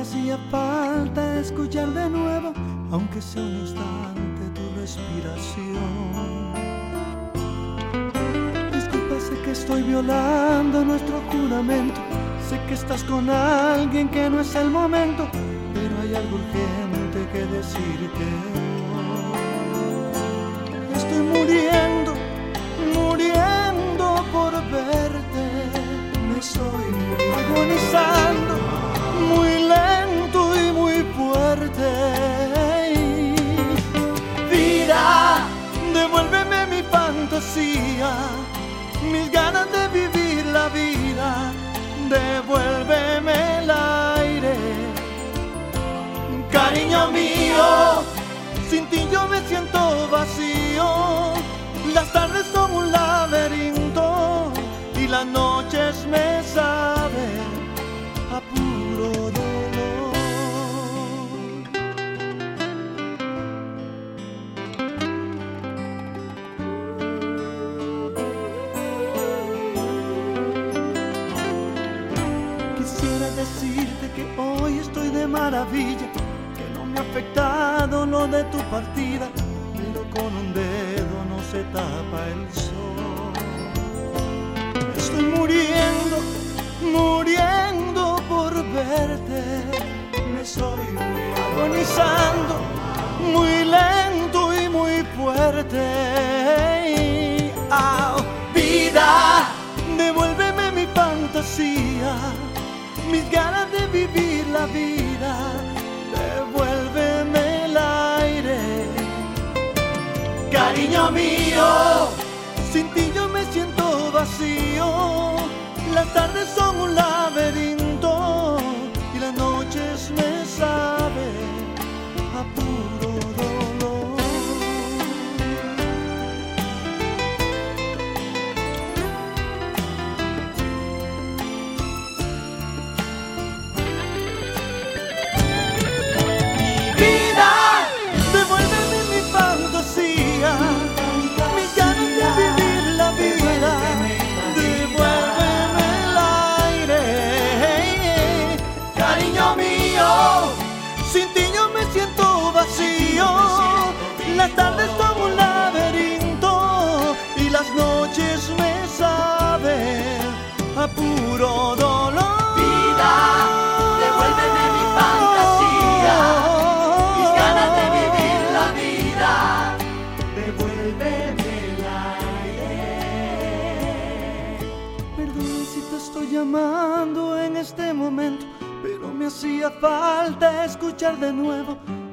hacía falta escuchar de nuevo, aunque sea un instante, tu respiración. Disculpa, sé que estoy violando nuestro juramento, sé que estás con alguien que no es el momento, pero hay algo urgente que decirte hoy. Estoy muriendo, muriendo por verte. Me estoy agonizando, muy lento y muy fuerte. Vida, devuélveme mi fantasía, mis ganas de vivir la vida. Devuélveme el aire, cariño mío, sin ti yo me siento vacío. Las tardes son un laberinto y las noches me saben a puro dolor. Quisiera decirte que hoy estoy de maravilla, que no me ha afectado lo de tu partida, pero con un dedo no se tapa el sol. Estoy muriendo, muriendo por verte. Me estoy agonizando, muy lento y muy fuerte. Oh, vida, devuélveme mi fantasía, mis ganas de vivir la vida. Devuélveme el aire, cariño mío, sin ti yo me siento vacío. Las tardes son un laberinto y las noches me saben a puro dolor. Mi vida, devuélveme mi fantasía, mis ganas de vivir la vida. Devuélveme el aire, cariño mío, sin ti yo me siento vacío. Las tardes son un laberinto y las noches me saben a puro dolor. Vida, devuélveme mi fantasía, mis ganas de vivir la vida. Devuélveme el aire. Perdón si te estoy llamando en este momento, pero me hacía falta escuchar de nuevo,